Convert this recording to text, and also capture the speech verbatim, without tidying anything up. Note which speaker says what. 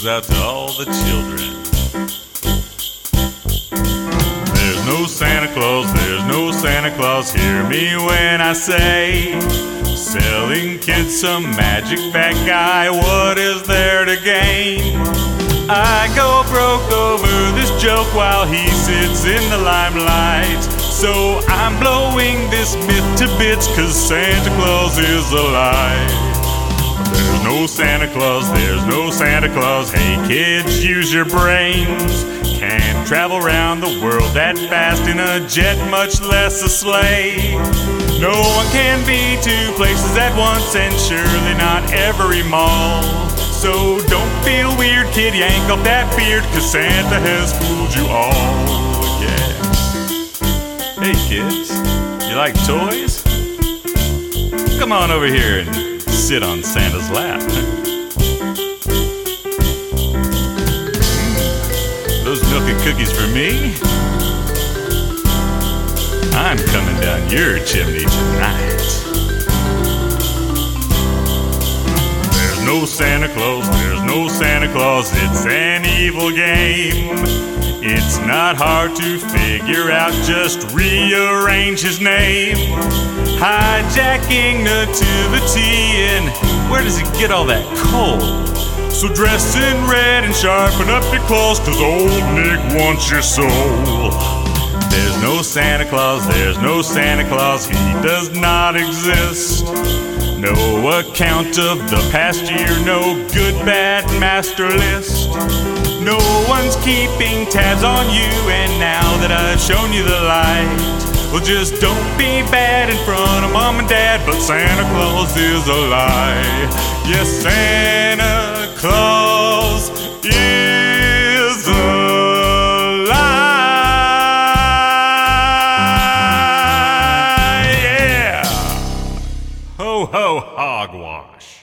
Speaker 1: out to all the children. There's no Santa Claus, there's no Santa Claus, hear me when I say, selling kids some magic, fat guy, what is there to gain? I go broke over this joke while he sits in the limelight. So I'm blowing this myth to bits, cause Santa Claus is a lie. There's no Santa Claus, there's no Santa Claus. Hey kids, use your brains. Can't travel around the world that fast in a jet, much less a sleigh. No one can be two places at once, and surely not every mall. So don't feel weird, kid, yank off that beard, cause Santa has fooled you all, yeah. Hey kids, you like toys? Come on over here and sit on Santa's lap. Mm, those milk and cookies for me? I'm coming down your chimney tonight. There's no Santa Claus, there's no Santa Claus, it's an evil game. It's not hard to figure out, just rearrange his name. Hijacking nativity, and where does he get all that coal? So dress in red and sharpen up your claws, cause old Nick wants your soul. There's no Santa Claus, there's no Santa Claus, he does not exist. No account of the past year, no good, bad master list. No one's keeping tabs on you, and now that I've shown you the light, well, just don't be bad in front of mom and dad, but Santa Claus is a lie. Yes, Santa Claus is a lie. Yeah. Ho, ho, hogwash.